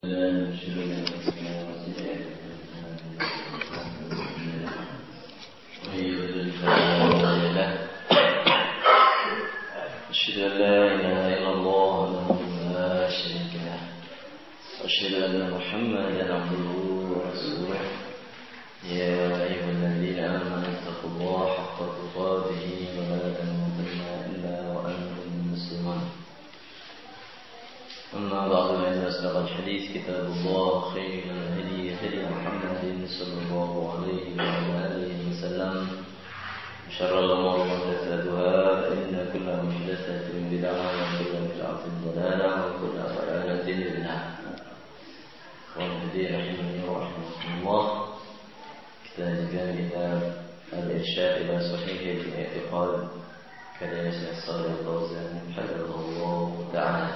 أشهد أن لا إله إلا الله وحده لا شريك له وأشهد أن محمدا عبده ورسوله يا أيها الذين آمنوا اتقوا الله حق تقاته ولا تموتن إلا وأنتم مسلمون أما بعد فإن أصدق الحديث كتاب الله خير الهدي هدي محمد صلى الله عليه وعلى آله وسلم شر الأمور محدثاتها فإن كل محدثة بدعة وكل بدعة ضلالة وكل ضلالة في النار. Khawatirin rahimani wa rahmatullah. Kita lanjutkan kitab Al-Irsyad ila Sahih al-I'tiqad karya Syekh Shalih Al-Fauzan hafizahullah ta'ala.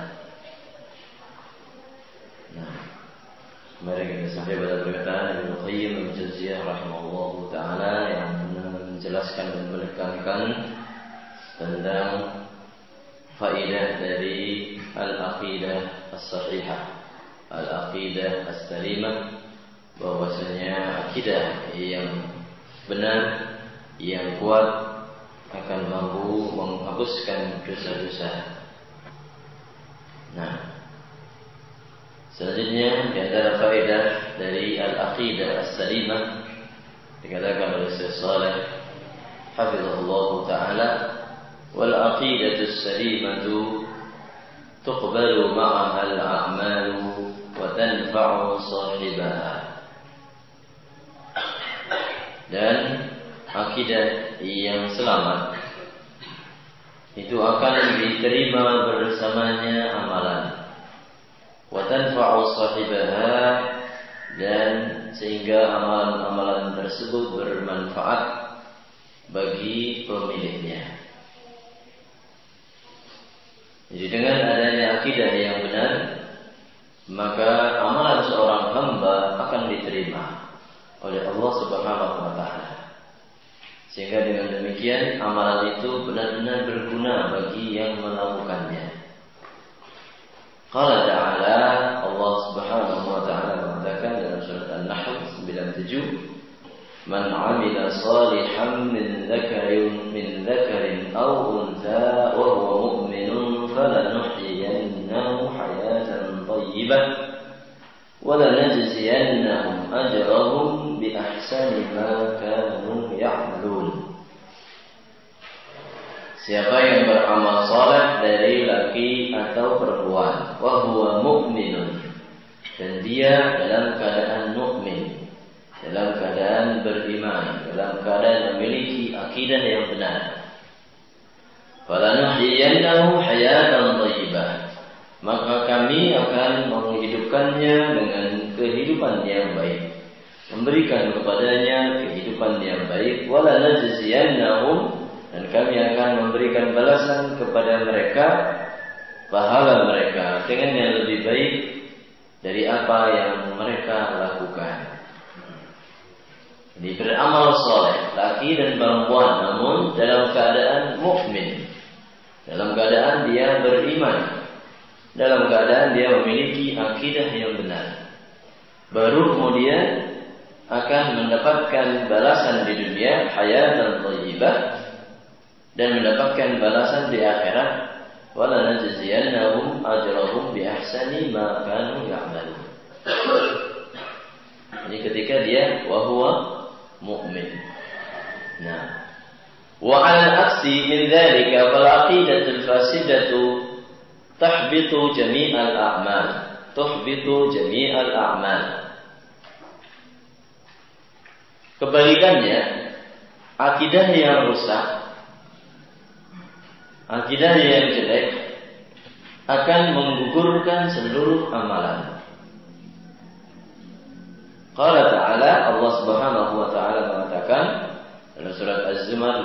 Nah, kemarin kita sampai pada perkataan Ibnu Qayyim al-Jauziyah rahimahullah ta'ala yang menjelaskan dan menekankan tentang faedah dari al-aqidah as-sahihah, al-aqidah as-salimah, bahwasanya akidah yang benar, yang kuat akan mampu menghapuskan dosa-dosa. Nah, selanjutnya di antara faedah dari al-aqidah as-salimah dikatakan oleh Syekh Shalih hafizahullah ta'ala, wal aqidatu as-salimatu tuqbalu ma'aha al-a'malu wa tanfa'u sahibaha. Dan akidah yang selamat itu akan diterima bersamanya amalan, wa tanfa'u sahibaha, dan sehingga amalan-amalan tersebut bermanfaat bagi pemiliknya. Jadi dengan adanya akidah yang benar, maka amalan seorang hamba akan diterima oleh Allah Subhanahu wa ta'ala. Sehingga dengan demikian amalan itu benar-benar berguna bagi yang melakukannya. Qala ta'ala, Allah Subhanahu wa ta'ala mengatakan dalam surat An-Nahl 97, man 'amila shalihan min dzakarin aw untha wa huwa mu'minun falanuhyiyannahu hayatan thayyibah wa lanajziyannahum ajrahum bi ahsani ma kanu ya'malun. Siapa yang beramal saleh dari laki atau perempuan, wa huwa mu'minun, dan dia dalam keadaan mukmin, dalam keadaan beriman, dalam keadaan memiliki akidah yang benar, falanuhyiyannahu hayatan thayyibah, maka kami akan menghidupkannya dengan kehidupan yang baik, memberikan kepadanya kehidupan yang baik, wa lanajziyannahum, dan kami akan memberikan balasan kepada mereka, pahala mereka dengan yang lebih baik dari apa yang mereka lakukan. Jadi beramal soleh laki dan perempuan, namun dalam keadaan mukmin, dalam keadaan dia beriman, dalam keadaan dia memiliki akidah yang benar, baru kemudian akan mendapatkan balasan di dunia hayatan thayyibah, dan mendapatkan balasan di akhirat, wala najziyannahum ajrahum bi ahsani ma kanu ya'malun. Ini ketika dia wa huwa mu'min. Nah, wa 'ala al-aksi min dzalika fal aqidatul fasidatu tahbitu jami'al a'mal, tuhbitu jami'al a'mal. Kebalikannya, akidah yang rusak, akidah yang jelek akan menggugurkan seluruh amalan. Qala ta'ala, Allah Subhanahu wa ta'ala mengatakan dalam surat Az-Zumar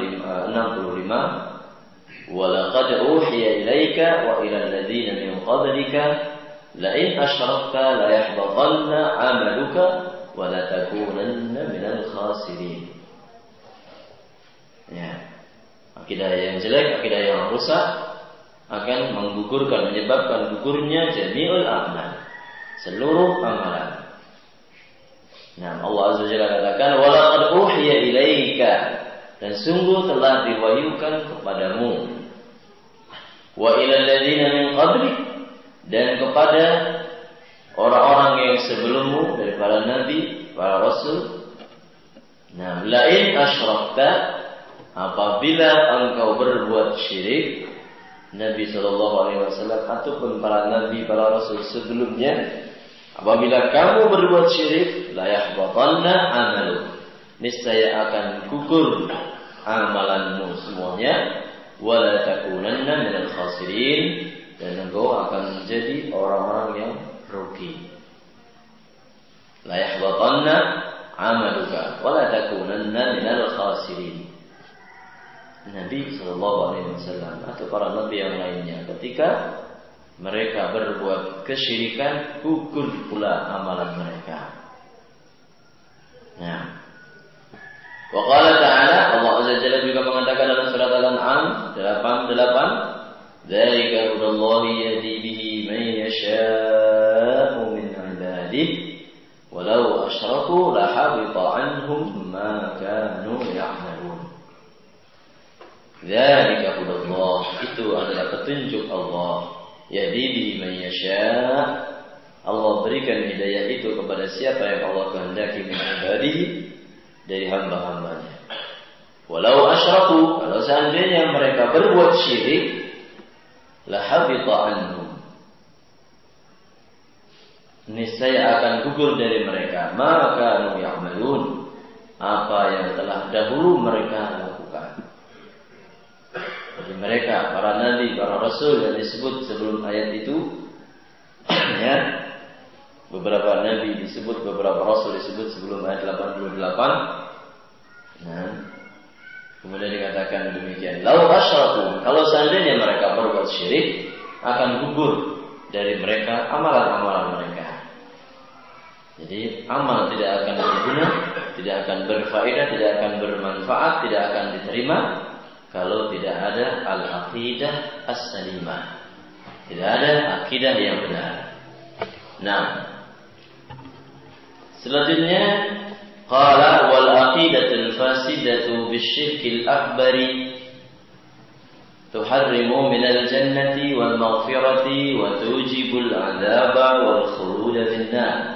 65, wa laqad uhiya ilaika wa ila alladhina min qablika la in asyrakta la yahbatanna 'amaluka wa la takunanna minal khasirin. Ya. Akidah yang jelek, akidah yang rusak akan menggugurkan, menyebabkan gugurnya jami'ul a'mal, seluruh amalan. Nah, Allah Azza wa Jalla katakan, "Walaqad uhiya ilaika," dan sungguh telah diwahyukan kepadamu, "wa ilal ladzina min qablik," dan kepada orang-orang yang sebelummu dari para nabi, para rasul. Nah, lain asyrakta, apabila engkau berbuat syirik, Nabi SAW ataupun para nabi, para rasul sebelumnya, apabila kamu berbuat syirik, la yahbatanna amaluk, niscaya akan gugur amalanmu semuanya, wala takunanna minal khasirin, dan engkau akan menjadi orang-orang yang rugi. La yahbatanna amaluka wala takunanna minal khasirin. Nabi SAW atau para nabi yang lainnya, ketika mereka berbuat kesyirikan, gugur pula amalan mereka. Nah, wa qala ta'ala, Allah Azza wa Jalla juga mengatakan dalam surat Al-An'am 88, "Dzalika hudallahi yahdi bihi man yasha'u min 'ibadihi, walau asyraku lahabita 'anhum ma kanu ya'malun." Dzalika hudallah, itu adalah petunjuk Allah. Yahdi bihi man yasha', Allah berikan hidayah itu kepada siapa yang Allah kehendaki min ibadihi, dari hamba-hambanya. Walau asyraku, kalau seandainya mereka berbuat syirik, lahabita anhum, niscaya akan gugur dari mereka maka kanu ya'malun, apa yang telah dahulu mereka lakukan. Jadi mereka, para nabi, para rasul yang disebut sebelum ayat itu, ya, beberapa nabi disebut, beberapa rasul disebut sebelum ayat 88. Nah, kemudian dikatakan demikian, lau asyraku, kalau seandainya mereka berbuat syirik, akan gugur dari mereka amalan-amalan mereka. Jadi amal tidak akan berguna, tidak akan berfaedah, tidak akan bermanfaat, tidak akan diterima kalau tidak ada al-aqidah as-salimah, tidak ada akidah yang benar. Nah, selanjutnya qala wal aqidatul fasidatu bisyirkil akbari tuharrimu minal jannati wal maghfirati wa tujibul adzaba wal khulud fin nar.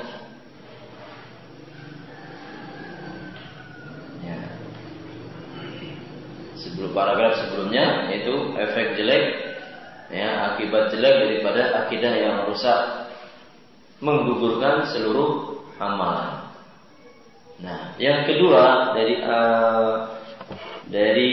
Paragraf sebelumnya yaitu efek jelek, ya, akibat jelek daripada akidah yang rusak, menggugurkan seluruh amalan. Nah, yang kedua dari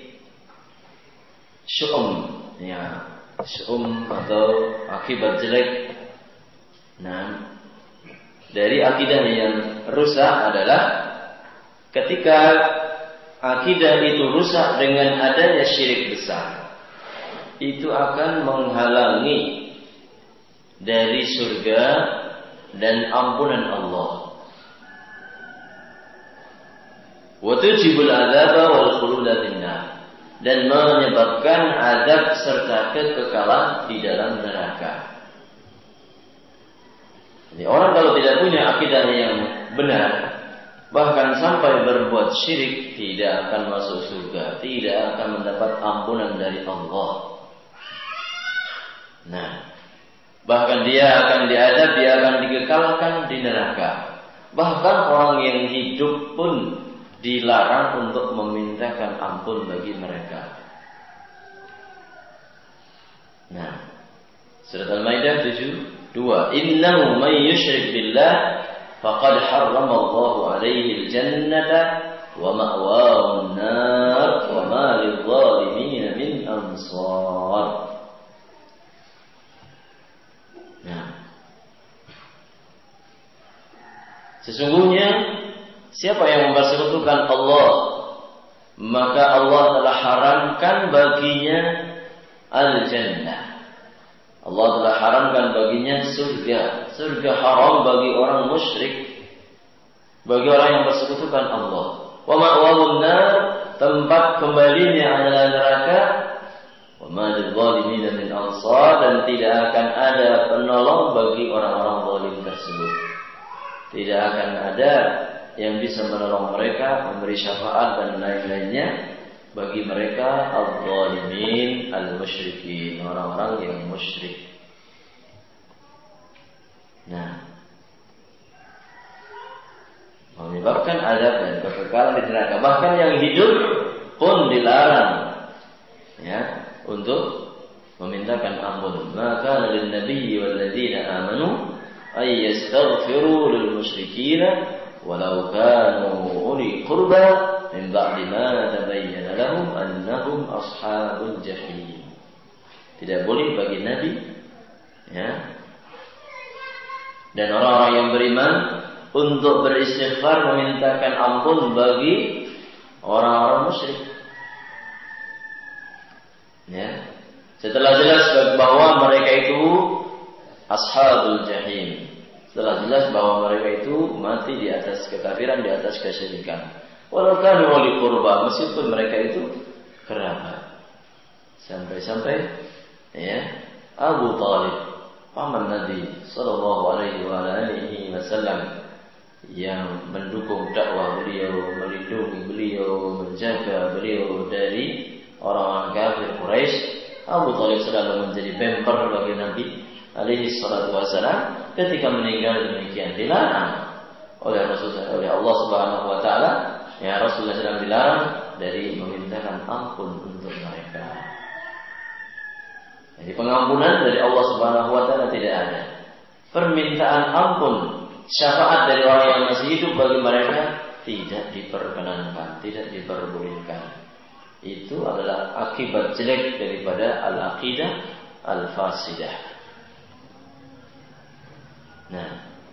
syu'um, ya, syu'um atau akibat jelek. Nah, dari akidah yang rusak adalah ketika akidah itu rusak dengan adanya syirik besar, itu akan menghalangi dari surga dan ampunan Allah. Wa tujibul adzaba wal khulud finnar, dan menyebabkan azab serta kekekalan di dalam neraka. Jadi orang kalau tidak punya akidah yang benar, bahkan sampai berbuat syirik, tidak akan masuk surga, tidak akan mendapat ampunan dari Allah. Nah, bahkan dia akan diazab, dia akan dikekalkan di neraka. Bahkan orang yang hidup pun dilarang untuk memintakan ampun bagi mereka. Nah, surat Al-Maidah 7:2, "Innahu may yusyrik billah faqad harrama Allahu alaihi al-jannata wa ma'wahu an-nar wa ma lidh-dhalimin min ansar." Nah, sesungguhnya siapa yang mempersekutukan Allah, maka Allah telah haramkan baginya al-jannah. Allah telah haramkan baginya surga. Surga haram bagi orang musyrik, bagi orang yang bersekutukan Allah. Wa ma'wahun nar, tempat kembalinya adalah neraka. Wa ma lidh-dhalimin min ansar, dan tidak akan ada penolong bagi orang-orang zalim tersebut. Tidak akan ada yang bisa menolong mereka, memberi syafaat dan lain-lainnya bagi mereka al-zalimin al-musyrikin, orang-orang yang musyrik. Nah, menyebabkan azab dan kekekalan di neraka. Bahkan yang hidup pun dilarang, ya, untuk memintakan ampun. Maka lin nabiyyi wal ladzina amanu ay yastaghfiru lil musyrikeen walau kanu uli qurba min ba'di ma tabayyana lahum annahum ashabul jahim. Tidak boleh bagi nabi, ya, dan orang-orang yang beriman untuk beristighfar memintakan ampun bagi orang-orang musyrik. Ya. Setelah jelas bahwa mereka itu ashabul jahim, setelah jelas bahwa mereka itu mati di atas kekafiran, di atas kesyirikan. Walau kanu wali qurba, meskipun mereka itu kerabat. Sampai-sampai, ya, Abu Talib, paman Nabi sallallahu alaihi wasallam, yang mendukung dakwah beliau, melindungi beliau, menjaga beliau dari orang-orang kafir Quraisy. Abu Talib selalu menjadi bemper bagi Nabi alaihi salatu wasallam. Ketika meninggal demikian dilarang oleh Rasulullah, oleh Allah Subhanahu wa taala, ya, Rasulullah SAW dilarang dari memintakan ampun untuk mereka. Jadi pengampunan dari Allah Subhanahu wa taala tidak ada. Permintaan ampun, syafaat dari orang yang masih hidup bagi mereka tidak diperkenankan, tidak diperbolehkan. Itu adalah akibat jelek daripada al-aqidah al-fasidah. Nah,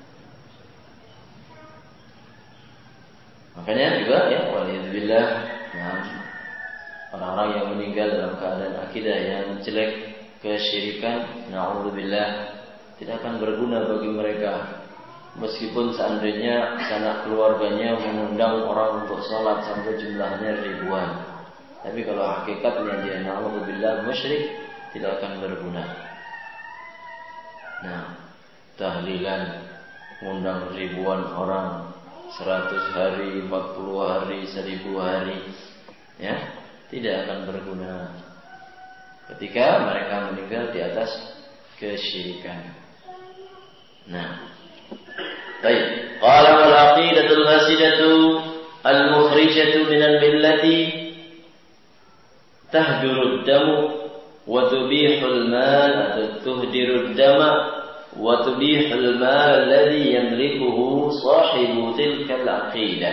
makanya juga, ya, waliyadzubillah, nah, orang-orang yang meninggal dalam keadaan akidah yang jelek, kesyirikan, na'udzubillah, tidak akan berguna bagi mereka. Meskipun seandainya sanak keluarganya mengundang orang untuk sholat sampai jumlahnya ribuan, tapi kalau hakikatnya dia na'udzubillah musyrik, tidak akan berguna. Nah, tahlilan mengundang ribuan orang, 100 hari, 40 hari, 1000 hari, ya, tidak akan berguna ketika mereka meninggal di atas kesyirikan. Nah, baik. Qala wal aqidatul fasidatu al-mukhrijatu minal millati tahdurud damu wa tubihul mal, atau tuhdirud dama wa tubihul mal alladhi yamlikuhu sahibu tilkal aqidah.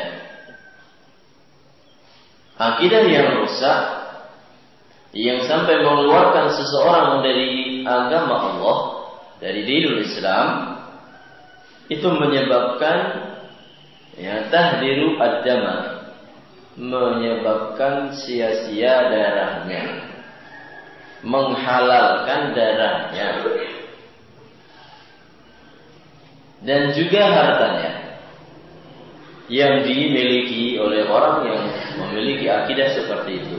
Akidah yang rusak, yang sampai mengeluarkan seseorang dari agama Allah, dari dinul Islam, itu menyebabkan, ya, tahdiru ad-dama, menyebabkan sia-sia darahnya, menghalalkan darahnya, dan juga hartanya yang dimiliki oleh orang yang memiliki akidah seperti itu.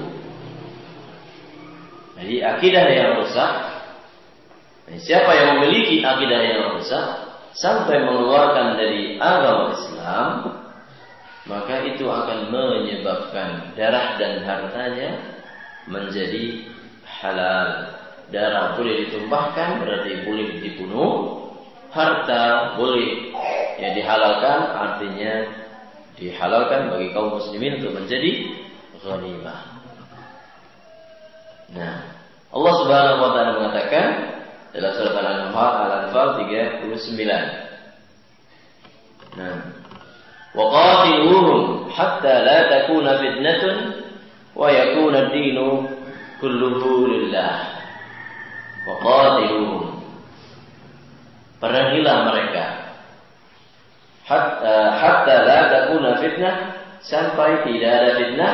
Jadi akidah yang rusak, siapa yang memiliki akidah yang rusak sampai mengeluarkan dari agama Islam, maka itu akan menyebabkan darah dan hartanya menjadi halal. Darah boleh ditumpahkan, berarti boleh dibunuh. Harta boleh, ya, dihalalkan, artinya dihalalkan bagi kaum muslimin untuk menjadi ghanimah. Nah, Allah Subhanahu wa taala mengatakan dalam surat Al-Anfal 39. Nah, wa qatiluhum hatta la takuna fitnatun wa yakuna ad-dinu kulluhu lillah. Wa qatiluhum, perangilah mereka, hatta la takuna fitnah, sampai tidak ada fitnah,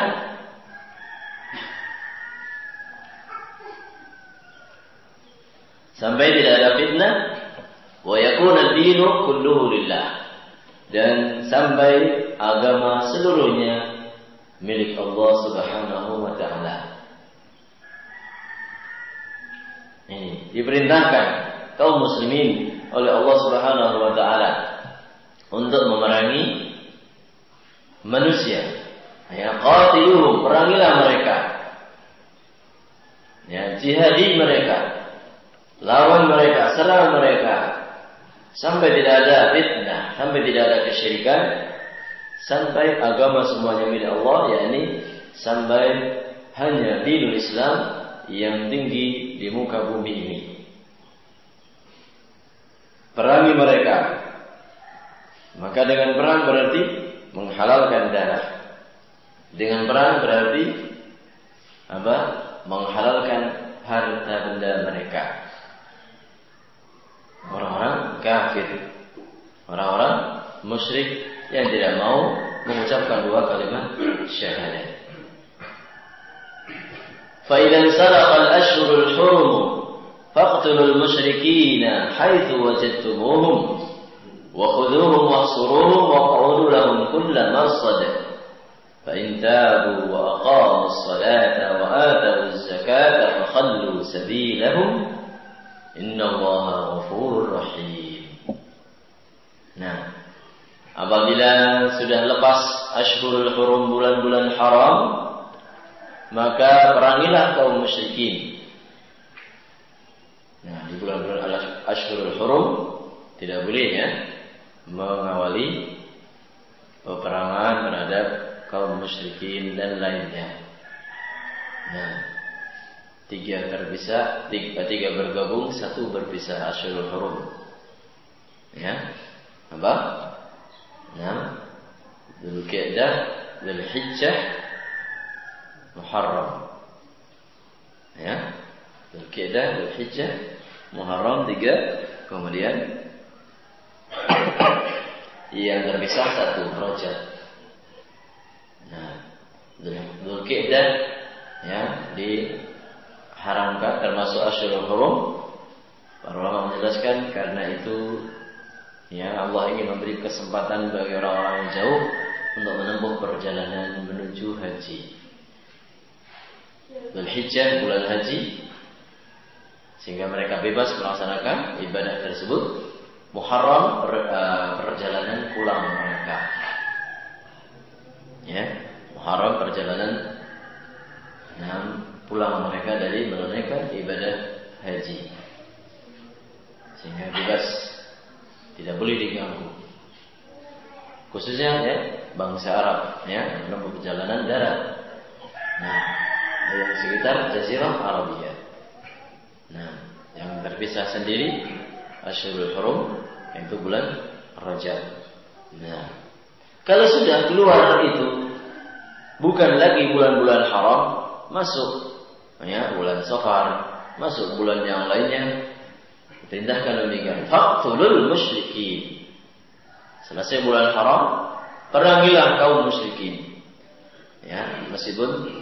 sampai tidak ada fitnah, wa yakuna ad-dinu kulluhu lillah, dan sampai agama seluruhnya milik Allah Subhanahu wa taala. Ini diperintahkan kaum muslimin oleh Allah Subhanahu wa taala untuk memerangi manusia. Ya, qatiluhum, perangilah mereka. Ya, jihadi mereka. Lawan mereka, serang mereka. Sampai tidak ada fitnah, sampai tidak ada kesyirikan, sampai agama semuanya milik Allah, yakni sampai hanya dinul Islam yang tinggi di muka bumi ini. Perangi mereka. Maka dengan perang berarti menghalalkan darah. Dengan perang berarti apa? Menghalalkan harta benda mereka. Orang-orang kafir, orang-orang musyrik yang tidak mau mengucapkan dua kalimat syahadat. فَإِذَا انْسَلَخَ الْأَشْهُرُ الْحُرُمُ فَاقْتُلُوا الْمُشْرِكِينَ حَيْثُ وَجَدتُّمُوهُمْ وَخُذُوهُمْ وَاحْصُرُوهُمْ وَاقْعُدُوا لَهُمْ كُلَّ مَرْصَدٍ فَإِنْ تَابُوا وَأَقَامُوا الصَّلَاةَ وَآتَوُا الزَّكَاةَ فَخَلُّوا سَبِيلَهُمْ إِنَّ اللَّهَ غَفُورٌ رَحِيمٌ. Nah, apabila sudah lepas Ashhurul Hurum, bulan-bulan haram, maka perangilah kaum musyrikin. Nah, di bulan-bulan Ashhurul Hurum tidak boleh ya mengawali peperangan terhadap kaum musyrikin dan lainnya. Nah, tiga terpisah, tiga bergabung, satu berpisah. Ashhurul Hurum. Ya, apa? Nah, Dzulqa'dah, Dzulhijjah, Muharram. Ya, Dzulqa'dah, Dzulhijjah, Muharram 3, kemudian yang terpisah satu, Rajab. Nah, Dzulqa'dah ya diharamkan termasuk Ashhurul Hurum. Para ulama menjelaskan karena itu ya Allah ingin memberi kesempatan bagi orang-orang yang jauh untuk menempuh perjalanan menuju haji. Dzulhijjah bulan haji, sehingga mereka bebas melaksanakan ibadah tersebut. Muharram perjalanan pulang mereka. Ya, Muharram perjalanan pulang mereka dari menunaikan ibadah haji, sehingga bebas, tidak boleh diganggu. Khususnya ya bangsa Arab ya menempuh perjalanan darat. Nah, yang sekitar Jazirah Arabia. Nah, yang terpisah sendiri Ashhurul Hurum, yaitu bulan Rajab. Nah, kalau sudah keluar itu bukan lagi bulan-bulan haram, masuk ya bulan Safar, masuk bulan yang lainnya, perintahkan demikian. Faqtulul musyrikin. Selesai bulan haram, perangilah kaum musyrikin. Ya, meskipun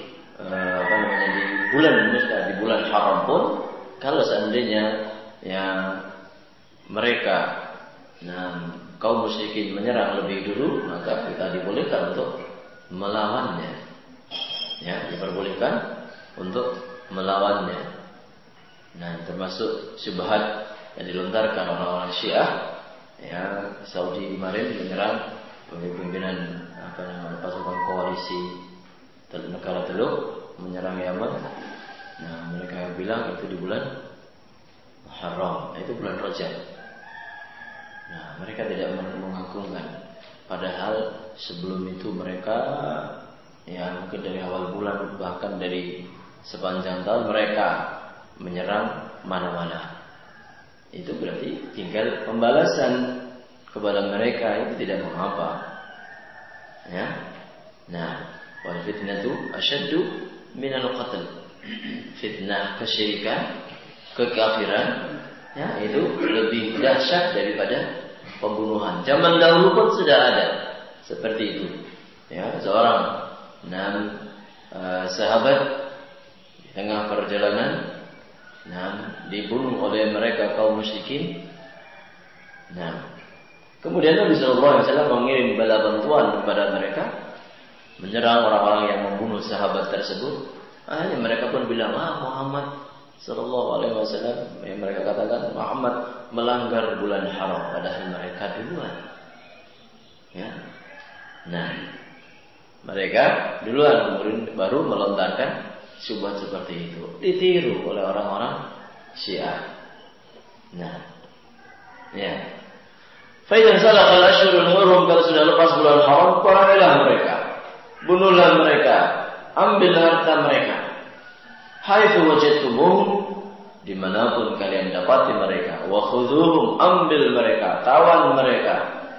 di bulan haram pun, kalau seandainya yang mereka kaum musyrikin menyerang lebih dulu, maka kita dibolehkan untuk melawannya. Ya, diperbolehkan untuk melawannya. Nah, termasuk syubhat yang dilontarkan orang-orang Syiah. Ya, Saudi kemarin menyerang pimpinan pasukan koalisi negara Teluk menyerang Yaman. Nah, mereka bilang itu di bulan Muharram, itu bulan Rajab. Nah, mereka tidak mengagungkan. Padahal sebelum itu mereka ya mungkin dari awal bulan, bahkan dari sepanjang tahun mereka menyerang mana-mana. Itu berarti tinggal pembalasan kepada mereka, itu tidak mengapa. Ya. Nah, wal fitnatu asyaddu minal qatl. Fitnah kesyirikan, kekafiran, ya itu lebih dahsyat daripada pembunuhan. Zaman dahulu pun sudah ada seperti itu. Ya, seorang sahabat di tengah perjalanan dibunuh oleh mereka kaum musyrikin. Nah, kemudian Nabi sallallahu alaihi wasallam mengirim bala bantuan kepada mereka, menyerang orang-orang yang membunuh sahabat tersebut. Akhirnya mereka pun bilang, Muhammad Sallallahu Alaihi Wasallam, yang mereka katakan Muhammad melanggar bulan haram, padahal mereka duluan. Ya. Nah, mereka duluan baru melontarkan syubhat seperti itu, ditiru oleh orang-orang Syiah. Nah, ya. Faidah salah kalau ashurul hurum, kalau sudah lepas bulan haram, perangilah mereka, bunuhlah mereka, ambil harta mereka. Haitsu wajadtumuhum, dimanapun kalian dapati mereka, wa khudhuhum, ambil mereka, tawan mereka.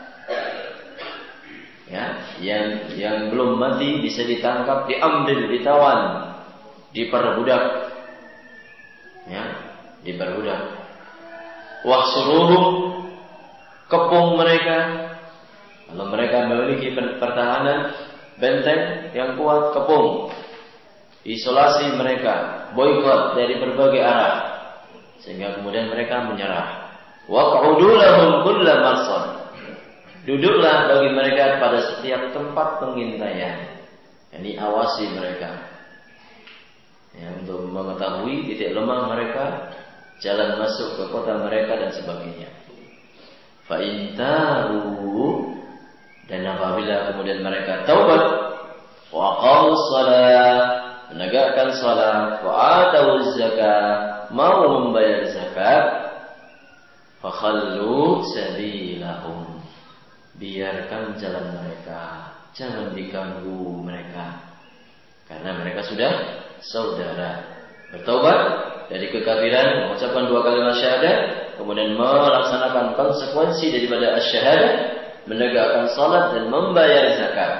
Ya, yang belum mati bisa ditangkap, diambil, ditawan, diperbudak. Ya, diperbudak. Wahsuruhum, kepung mereka. Kalau mereka memiliki pertahanan benteng yang kuat, kepung. Isolasi mereka, boikot dari berbagai arah, sehingga kemudian mereka menyerah. Waq'udu lahum kulla marsad, duduklah bagi mereka pada setiap tempat pengintaian. Yani awasi mereka, ya, untuk mengetahui titik lemah mereka, jalan masuk ke kota mereka dan sebagainya. Fa in tabu, dan apabila kemudian mereka taubat, wa aqamus shalah, menegakkan salat, wa atawuz zakat, mau membayar zakat, fa khallu sabilahum, biarkan jalan mereka, jangan diganggu mereka, karena mereka sudah saudara. Bertaubat dari kekafiran, mengucapkan 2 kalimat syahadat, kemudian melaksanakan konsekuensi daripada asy-syahadah, menegakkan salat dan membayar zakat.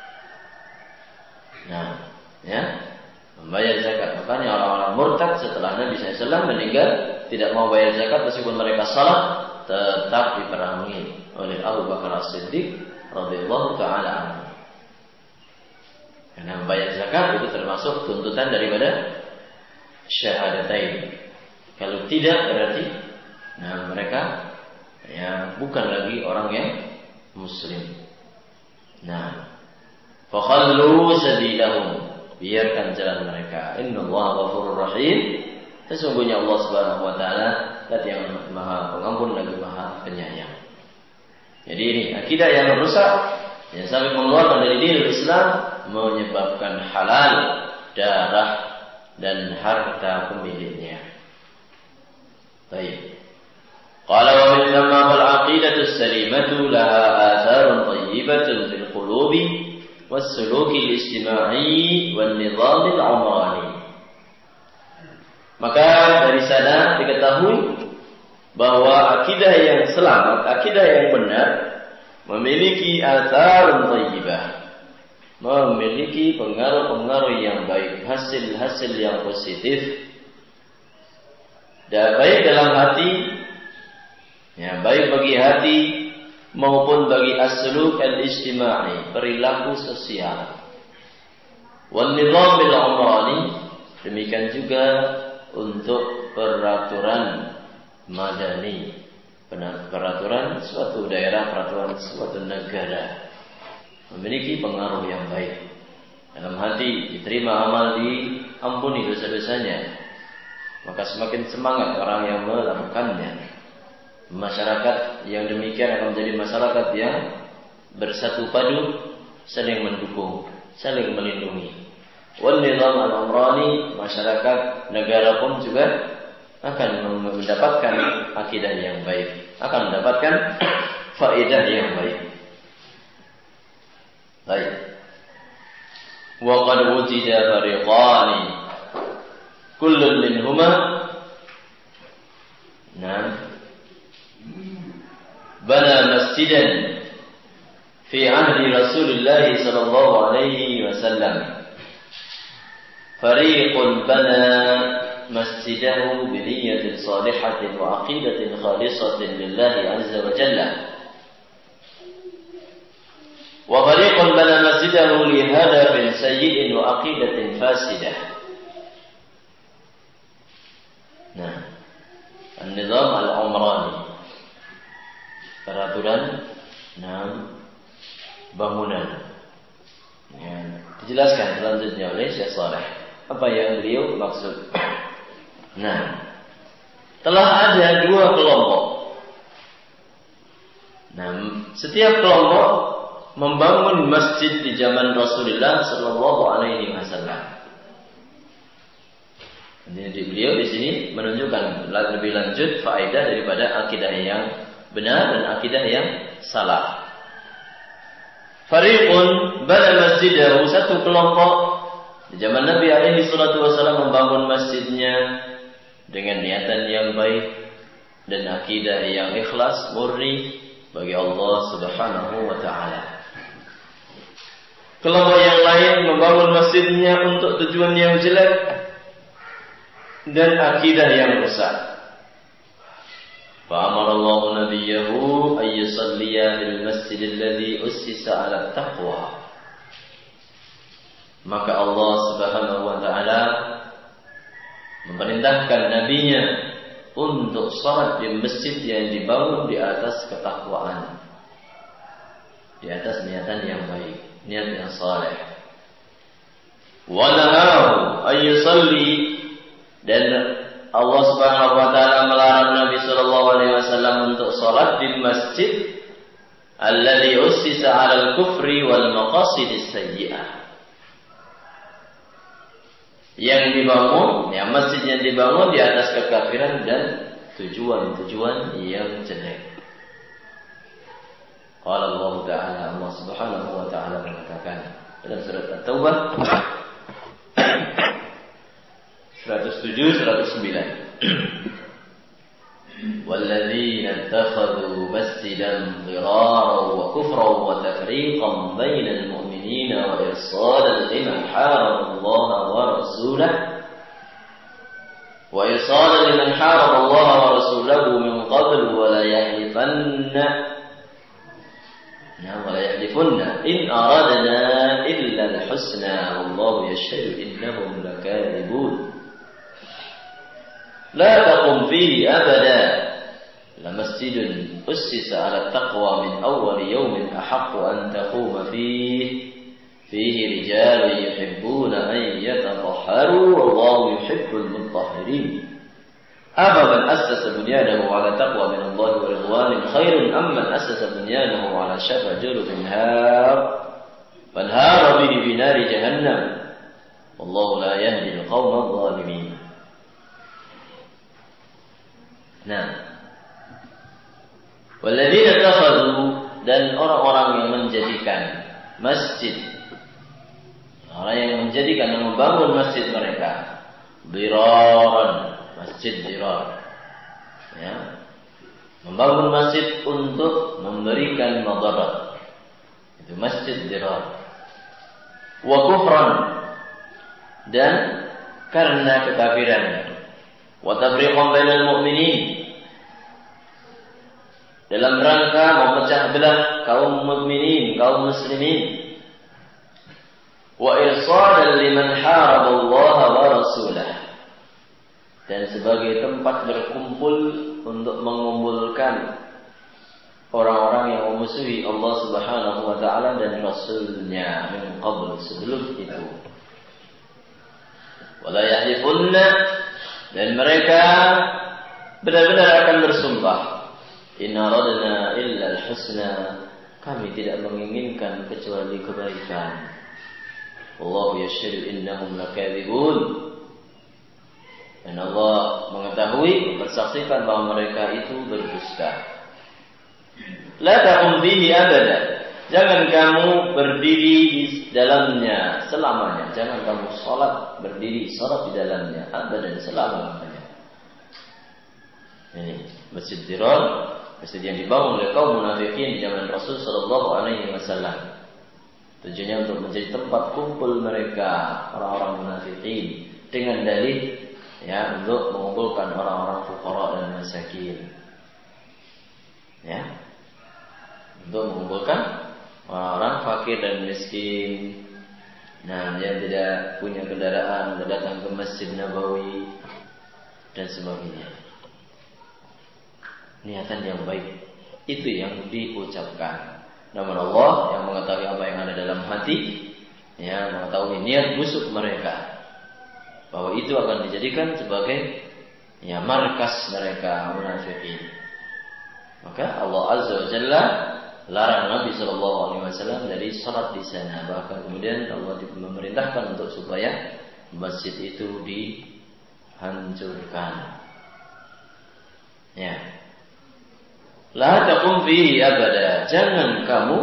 Nah, ya, membayar zakat. Makanya orang-orang murtad setelah Nabi SAW meninggal tidak mau bayar zakat meskipun mereka salat, tetap diperangi oleh Abu Bakar As-Siddiq radhiyallahu taala anhu. Karena membayar zakat itu termasuk tuntutan daripada syahadatain. Kalau tidak berarti mereka bukan lagi orang yang muslim. Nah, fa khallu sabilahum, biarkan jalan mereka. Innallaha ghafurur rahim, sesungguhnya Allah Subhanahu wa taala zat yang Maha Pengampun lagi Maha Penyayang. Jadi ini akidah yang rusak yang sampai mengeluarkan dari dinul Islam, menyebabkan halal darah dan harta pemiliknya. Baik. Qala wa min thamma fal aqidatu as-salimatu laha atharun thayyibatun fil qulubi was-suluki al-ijtima'i wan-nizam al-umrani. Maka dari sana diketahui bahwa akidah yang selamat, akidah yang benar memiliki atharun thayyibah, memiliki pengaruh-pengaruh yang baik, hasil-hasil yang positif, dan baik dalam hati, ya, baik bagi hati maupun bagi as-suluk al-ijtima'i, perilaku sosial. Wal nizam al-umrani, demikian juga untuk peraturan madani, peraturan suatu daerah, peraturan suatu negara, memiliki pengaruh yang baik. Dalam hati diterima amal, diampuni dosa-dosanya, maka semakin semangat orang yang melakukannya. Masyarakat yang demikian akan menjadi masyarakat yang bersatu padu, saling mendukung, saling melindungi. Wal nizam al-umrani, masyarakat negara pun juga akan mendapatkan akidah yang baik, akan mendapatkan faedah yang baik. Baik. Wa qad wujida fariqani kullun minhuma bana masjidan fi ahdi Rasulullah sallallahu alaihi wasallam. Fariqun bana masjidahu bi niyyatin salihatin wa aqidatin khalisatin lillahi azza wa jalla. Wa fariqun bana masjidahu li hadafin sayyi'in wa aqidatin fasidah. Nah, an-nizam al-umrani, peraturan bangunan. Ya, dijelaskan selanjutnya oleh Syekh Saleh apa yang beliau maksud. Nah, telah ada dua kelompok. Nah, setiap kelompok membangun masjid di zaman Rasulullah Sallallahu Alaihi Wasallam. Jadi beliau di sini menunjukkan lebih lanjut faedah daripada akidah yang benar dan akidah yang salah. Fariqun bana masjidahu, satu kelompok di zaman Nabi alaihi salatu wasallam membangun masjidnya dengan niatan yang baik dan akidah yang ikhlas murni bagi Allah Subhanahu wa taala. Kelompok yang lain membangun masjidnya untuk tujuan yang jelek dan akidah yang rusak. Fa'amara Allah nabiyahu ay yusalliya fil masjid alladhi ussisa 'ala taqwa. Maka Allah Subhanahu wa taala memerintahkan nabinya untuk salat di masjid yang dibangun di atas ketakwaan, di atas niatan yang baik, niat yang saleh. Wa nahahu ay yusalli, dan Allah Subhanahu wa taala melarang Nabi sallallahu alaihi wasallam untuk salat di masjid alladzi ussisa 'alal kufri wal maqasidis sayyi'ah. Yang dibangun, ya masjid yang dibangun di atas kekafiran dan tujuan-tujuan yang jelek. Qala Allah Ta'ala, Allah Subhanahu wa taala mengatakan dalam surat At-Taubah 107-109. وَالَّذِينَ اتَّخَذُوا مَسْجِدًا ضِرَارًا وَكُفْرًا وَتَفْرِيقًا بَيْنَ الْمُؤْمِنِينَ وَإِرْصَادًا لِمَنْ حَارَبَ اللَّهَ وَرَسُولَهُ مِنْ قَبْلُ وَلَا يَحْلِفُنَّ إِنْ أَرَدْنَا إِلَّا الْحُسْنَى وَاللَّهُ يَشْهَدُ إِنَّهُمْ لَكَاذِبُونَ لا تقم فيه أبدا لمسجد أسس على التقوى من أول يوم أحق أن تقوم فيه رجال يحبون أن يتطهروا والله يحب المطهرين أفمن أسس بنيانه على تقوى من الله ورضوان خير أم من أسس بنيانه على شفا جرف فانهار به في نار جهنم والله لا يهدي القوم الظالمين. Nah, walladzina takhadhu, dan orang-orang yang menjadikan masjid, orang yang menjadikan dan membangun masjid mereka diraran, masjid dirar, ya, membangun masjid untuk memberikan madarat, itu masjid dirar. Wa kufran, dan karena kekafiran. Wa tafriqan bainal mu'minin, dalam rangka memecah belah kaum mukminin, kaum muslimin. Wa irsadan liman haraba Allah wa rasulah, dan sebagai tempat berkumpul untuk mengumpulkan orang-orang yang memusuhi Allah Subhanahu wa taala dan Rasulnya min qabl, sebelum itu. Wala yahlifunna, dan mereka benar-benar akan bersumpah, inna radna illa al-husna, kami tidak menginginkan kecuali kebaikan. Wallahu yashhadu innahum lakadzibun, dan Allah mengetahui, bersaksikan bahwa mereka itu berdusta. La taqum bihi abada, jangan kamu berdiri di dalamnya selamanya. Jangan kamu berdiri salat di dalamnya abadan, selama-lamanya. Ini masjid dirar, masjid yang dibangun oleh kaum munafikin di zaman Rasul sallallahu alaihi wasallam. Tujuannya untuk menjadi tempat kumpul mereka, orang-orang munafikin, dengan dalih, ya, untuk mengumpulkan orang-orang fuqara dan masakin. Ya. Untuk mengumpulkan orang-orang fakir dan miskin, nah, yang tidak punya kendaraan untuk datang ke Masjid Nabawi dan sebagainya. Niatan yang baik itu yang diucapkan. Namun Allah yang mengetahui apa yang ada dalam hati, ya, mengetahui niat busuk mereka, bahwa itu akan dijadikan sebagai ya markas mereka munafikin. Maka Allah Azza wa Jalla larang Nabi sallallahu alaihi wasallam dari salat di sana. Bahkan kemudian Allah memerintahkan untuk supaya masjid itu dihancurkan. Ya. La taqum fihi abada. Jangan kamu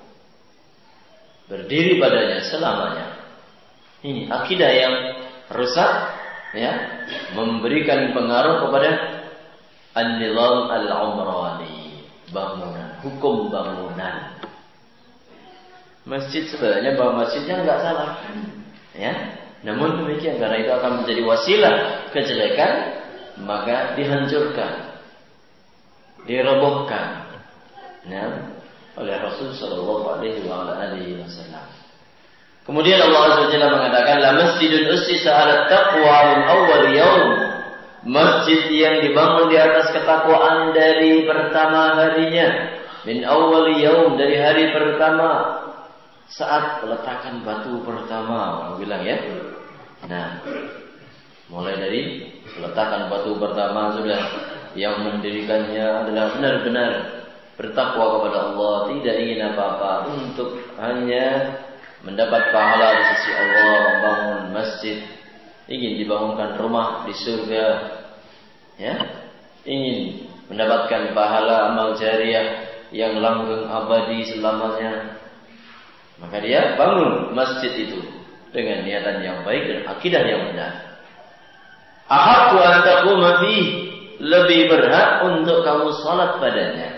berdiri padanya selamanya. Ini akidah yang rusak, ya, memberikan pengaruh kepada an-nizam al-umrani, bangunan, hukum bangunan. Masjid sebenarnya bahwa masjidnya enggak salah, ya. Namun demikian karena itu akan menjadi wasilah kejelekan, maka dihancurkan, dirobohkan, ya, oleh Rasul sallallahu alaihi wasallam. Kemudian Allah Azza wa Jalla mengatakan, la masjidun ussisa 'ala taqwa min awwal yaum. Masjid yang dibangun di atas ketakwaan dari pertama harinya, min awwal yaum, dari hari pertama, saat peletakan batu pertama, orang bilang ya. Nah, mulai dari peletakan batu pertama sudah yang mendirikannya adalah benar-benar bertakwa kepada Allah, tidak ingin apa-apa untuk hanya mendapat pahala di sisi Allah, membangun masjid, ingin dibangunkan rumah di surga, ya, ingin mendapatkan pahala amal jariah yang langgeng abadi selamanya, maka dia bangun masjid itu dengan niatan yang baik dan akidah yang benar. Ahaqqu an taquma fihi, lebih berhak untuk kamu salat padanya.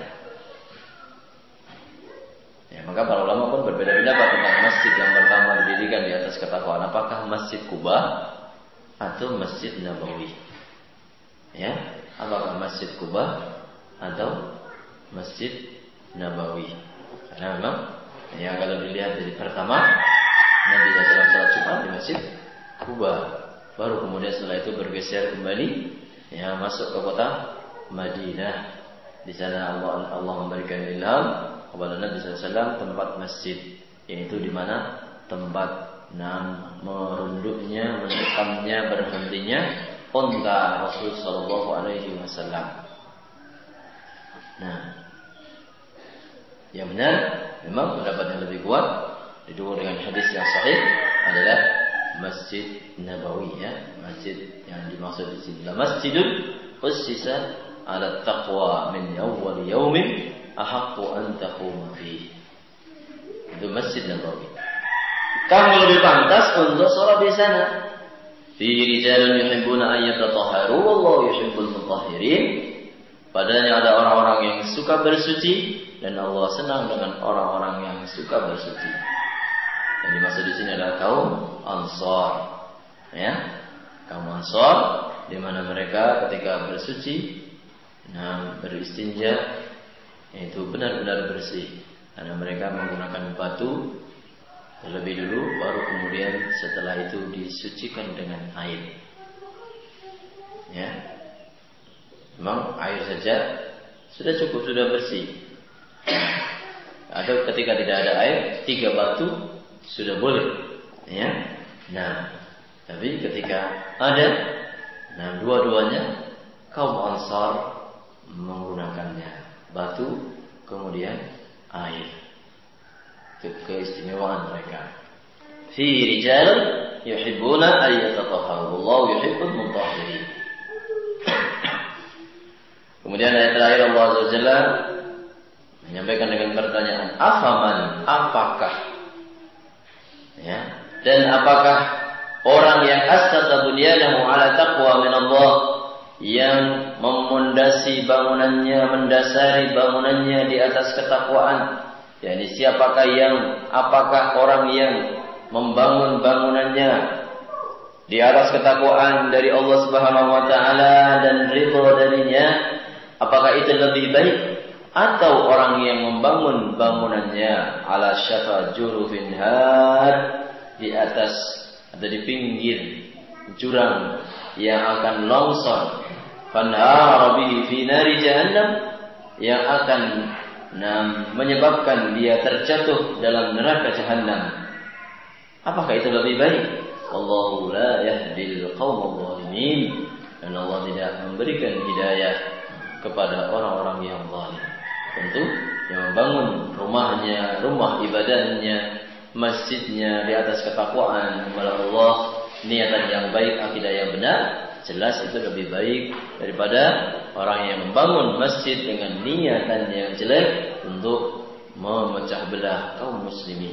Maka para ulama pun berbeda pendapat tentang masjid yang pertama didirikan di atas ketakwaan. Apakah Masjid Quba atau Masjid Nabawi? Ya, apakah Masjid Quba atau Masjid Nabawi? Karena memang ya kalau dilihat dari pertama Nabi SAW salat Jumat di Masjid Quba, baru kemudian setelah itu bergeser kembali, ya, masuk ke kota Madinah. Di sana Allah memberikan ilham kepada Nabi SAW tempat masjid, yaitu di mana tempat merunduknya, mendekamnya, berhentinya unta Rasul Sallallahu Alaihi Wasallam. Nah, yang benar memang pendapat yang lebih kuat didukung dengan hadis yang sahih adalah Masjid Nabawi, ya, masjid yang dimaksud di sini adalah Masjidun ussisa 'ala taqwa min awwal yaumin ahaqqu an taquma fihi. Itu Masjid Nabawi. Kamu lebih pantas untuk sholat di sana. Fi rijalun yuhibbuna an yatatahharu wallahu yuhibbul mutahhirin. Padanya ada orang-orang yang suka bersuci dan Allah senang dengan orang-orang yang suka bersuci. Yang dimaksud di sini adalah kaum Ansar. Ya, kaum Ansar di mana mereka ketika bersuci, beristinja, itu benar-benar bersih karena mereka menggunakan batu terlebih dulu, baru kemudian setelah itu disucikan dengan air. Ya, memang air saja sudah cukup, sudah bersih. Ada ketika tidak ada air, 3 batu sudah boleh, ya. Nah, tapi ketika ada, dua-duanya kaum Ansar menggunakannya, batu kemudian air. Itu keistimewaan mereka. Fi rijal yuhibbuna an yatatahharu wallahu yuhibbul mutahhirin. Kemudian ayat terakhir Allah Azza wa Jalla menyampaikan dengan pertanyaan, afaman, apakah, ya, dan apakah orang yang assasa bunyanahu ala taqwa min Allah, yang memondasi bangunannya, mendasari bangunannya di atas ketakwaan. Yani apakah orang yang membangun bangunannya di atas ketakwaan dari Allah Subhanahu wa taala dan ridha darinya, apakah itu lebih baik atau orang yang membangun bangunannya ala syafa jurufin har, di atas atau di pinggir jurang yang akan longsor, fanhara bihi fi nari jahannam, yang akan menyebabkan dia terjatuh dalam neraka jahannam. Apakah itu lebih baik? Wallahu la yahdil qaumaz zalimin. dan Allah tidak memberikan hidayah kepada orang-orang yang zalim. Tentu yang membangun rumahnya, rumah ibadahnya, masjidnya di atas ketakwaan kepada Allah, niatan yang baik, akidah yang benar, jelas itu lebih baik daripada orang yang membangun masjid dengan niatan yang jelek untuk memecah belah kaum muslimin.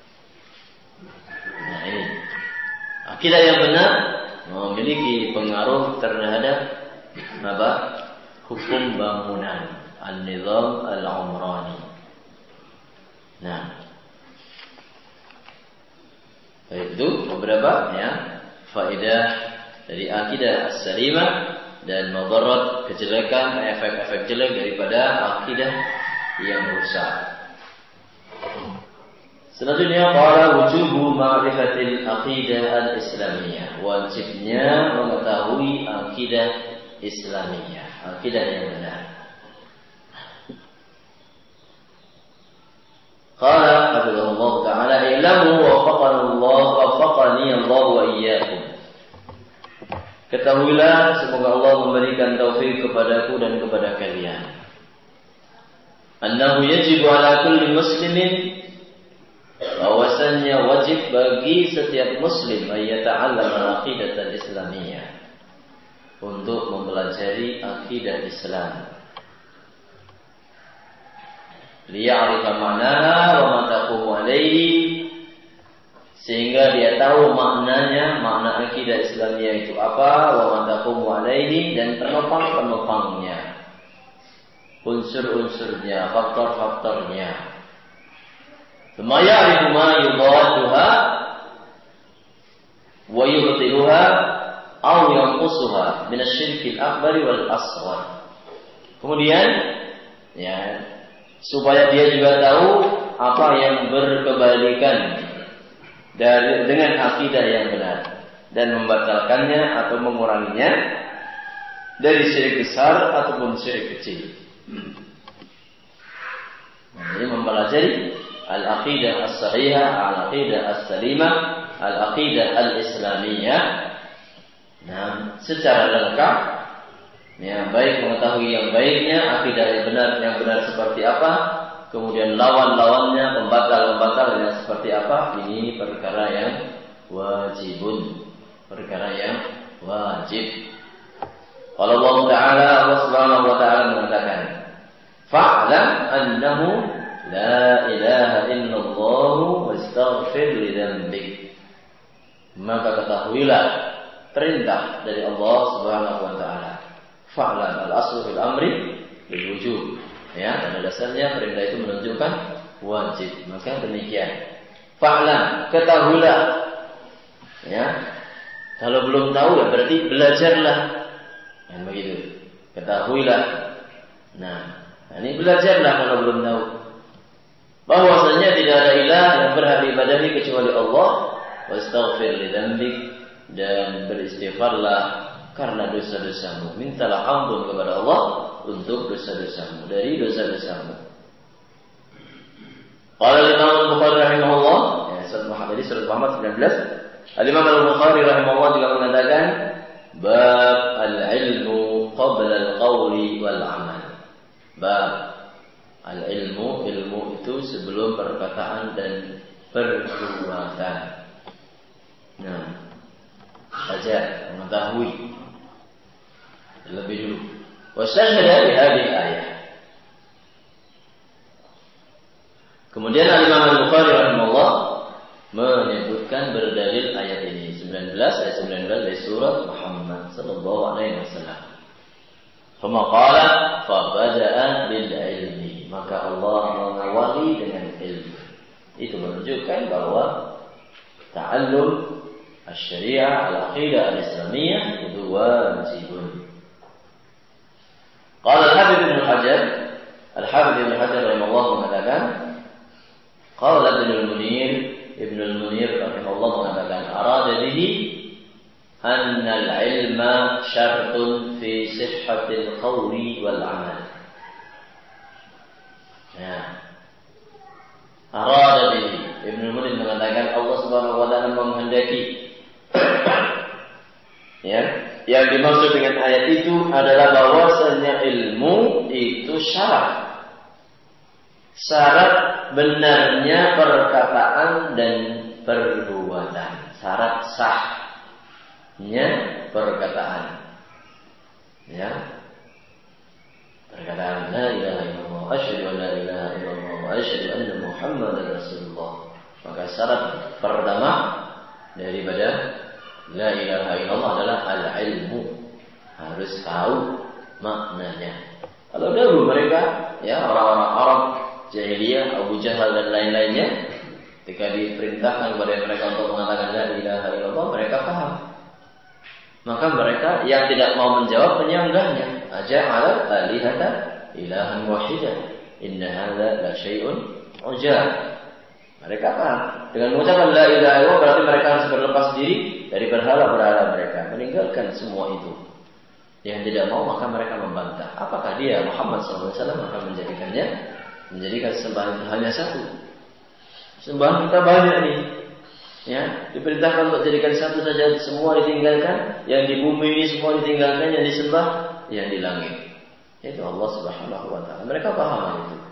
Nah ini akidah yang benar memiliki pengaruh terhadap apa? Hukum bangunan, an-nizam al-umrani. Nah, itu beberapa ya faedah dari akidah as-salimah dan mudarat kejelekan, efek-efek jelek daripada akidah yang rusak. Selanjutnya qala wujubu ma'rifatil aqidah al-islamiyah, wajibnya mengetahui akidah Islamiyah, akidah yang benar. Qala hafizahullah ta'ala ilamu waffaqani Allah wa iyyakum. Ketahuilah, semoga Allah memberikan taufik kepadaku dan kepada kalian. Annahu yajibu ala kulli muslimin, bahwasannya wajib bagi setiap muslim ayyata'allam al-aqidah al-islamiyah, untuk mempelajari akidah Islam. Liya'rifa ma'naha wa ma taqumu alaihi, sehingga dia tahu maknanya, makna akidah Islamiyah itu apa, wa ma taqumu alaihi, dan penopang-penopangnya, unsur-unsurnya, faktor-faktornya. Thumma ya'rifu ma yudadduha wa yubtiluha aw yanqusuha min asy-syirkil akbar wal asghar. Kemudian ya, supaya dia juga tahu apa yang berkebalikan dengan akidah yang benar dan membatalkannya atau menguranginya dari syirik besar ataupun syirik kecil. Nah, ini mempelajari al-aqidah as-sahihah, al-aqidah as-salimah, al-aqidah al-islamiyah. Nah, secara lengkap, ya, baik mengetahui yang baiknya, akidah yang benar seperti apa, kemudian lawan-lawannya, pembatal-pembatalnya seperti apa. Ini perkara yang wajibun, perkara yang wajib. Kalau Allah Ta'ala, Allah Subhanahu wa Ta'ala mengatakan, fa'lam annahu la ilaha illallah wastaghfir li dzambik. Maka ketahuilah, perintah dari Allah Subhanahu wa Ta'ala. Fa'lam, al-aslu fil amri bil wujub. Ya, pada dasarnya perintah itu menunjukkan wajib. Maka demikian. Fa'lam, ketahuilah. Ya. Kalau belum tahu ya berarti belajarlah. Kan begitu. Ketahuilah. Nah, ini belajarlah kalau belum tahu. Bahwasanya tidak ada ilah yang berhak diibadahi kecuali Allah. Wastaghfir li dzambik, dan beristighfarlah karena dosa-dosamu. Mintalah ampun kepada Allah untuk dosa-dosamu, dari dosa-dosamu. Qala Imam Al-Bukhari rahimahullah, ya, surat Muhammad 19. Al-Imam Al-Bukhari rahimahullah juga mengatakan bab al-ilmu qabla al-qawli wal amal. Bab al-ilmu, ilmu itu sebelum perkataan dan perbuatan. Nah, belajar, mengetahui lebih dulu. Wasyahada bi hadhihi ayat. Kemudian Imam Al-Bukhari rahimahullah menyebutkan berdalil ayat ini 19 ayat 19 dari surat Muhammad sallallahu alaihi wasallam. Qala fa bada'a bil ilmi, maka Allah mengawali dengan ilmu. Itu menunjukkan bahwa ta'allum الشريعة العقيدة الإسلامية itu wajibun. قال الحافظ ابن حجر رحمه الله mengatakan قال ابن المنير رحمه الله mengatakan أراد به أن العلم شرط في صحة القول والعمل. أراد به Ibn al-Munir mengatakan Allah Subhanahu wa Ta'ala menghendaki ya, yang dimaksud dengan ayat itu adalah bahwasanya ilmu itu syarat benarnya perkataan dan perbuatan, syarat sahnya perkataan. Ya, perkataan la ilaha illallah, asyhadu an la ilaha illallah, wa asyhadu anna Muhammadar Rasulullah. Maka syarat pertama daripada la ilaha illallah adalah al-ilmu, harus tahu maknanya. Kalau dahulu mereka, ya orang-orang Arab jahiliyah, Abu Jahal dan lain-lainnya, ketika diperintahkan kepada mereka untuk mengatakan la ilaha illallah, mereka paham. Maka mereka yang tidak mau menjawab menyanggahnya. Aja'ala alihata ilahan wahidah, inna hadza la syai'un ujab. Mereka paham. Dengan mengucapkan la ilaha illallah berarti mereka harus berlepas diri dari berhala-berhala mereka, meninggalkan semua itu. Yang tidak mau maka mereka membantah. Apakah dia Muhammad SAW akan menjadikan sembahan hanya satu? Sembahan kita banyak nih. Ya, diperintahkan untuk jadikan satu saja, semua ditinggalkan. Yang di bumi ini semua ditinggalkan, yang disembah yang di langit. Itu Allah Subhanahu wa taala. Mereka paham itu.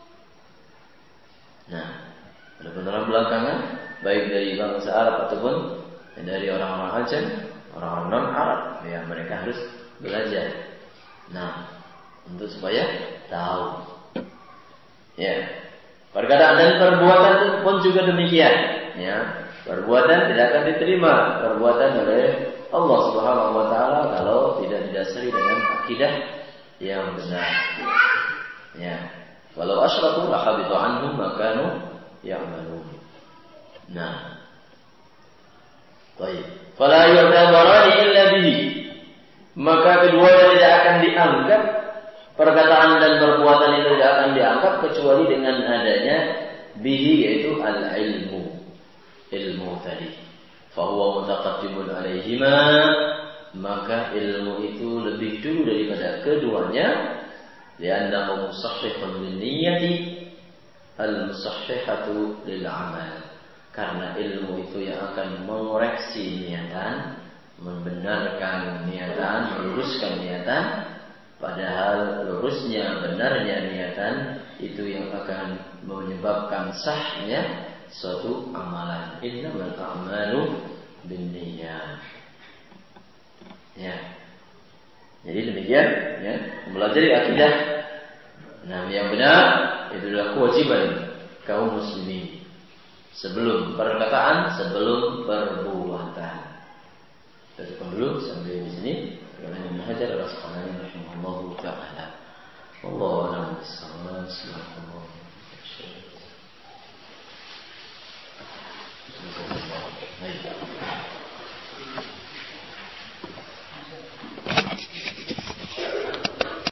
Nah, benar-benar belakangan baik dari bangsa Arab ataupun dari orang-orang Ajam, orang-orang non-Arab, ya mereka harus belajar. Nah, untuk supaya tahu. Ya. Perkataan dan perbuatan pun juga demikian, ya. Perbuatan tidak akan diterima perbuatan oleh Allah Subhanahu wa taala kalau tidak didasari dengan akidah yang benar. Ya. Walau asyraku la habita anhum ma kanu ya'malun. Nah. Baik. Fala yu'tabarani illa bihi. Maka keduanya tidak akan dianggap, perkataan dan perbuatan itu tidak akan dianggap kecuali dengan adanya bihi, yaitu al-ilmu. Ilmu tadi. Fahuwa mutaqaddimun alaihima, maka ilmu itu lebih dulu daripada keduanya. Li'annahu musahhihun lin-niyyati al-musahhihatu lil-amal. Karena ilmu itu yang akan mengoreksi niatan, membenarkan niatan, meluruskan niatan. Padahal lurusnya, benarnya niatan itu yang akan menyebabkan sahnya suatu amalan. Innamal a'malu binniyat. Ya. Jadi demikian, ya, mempelajari akidah. Nah, yang benar itu adalah kewajiban kaum muslimin. Sebelum perkataan, sebelum perbuatan. Kita cukup dulu sampai di sini. Karena Ibnu Hajar al-Asqalani rahimahullahu ta'ala. Wallahu a'lam bishawab.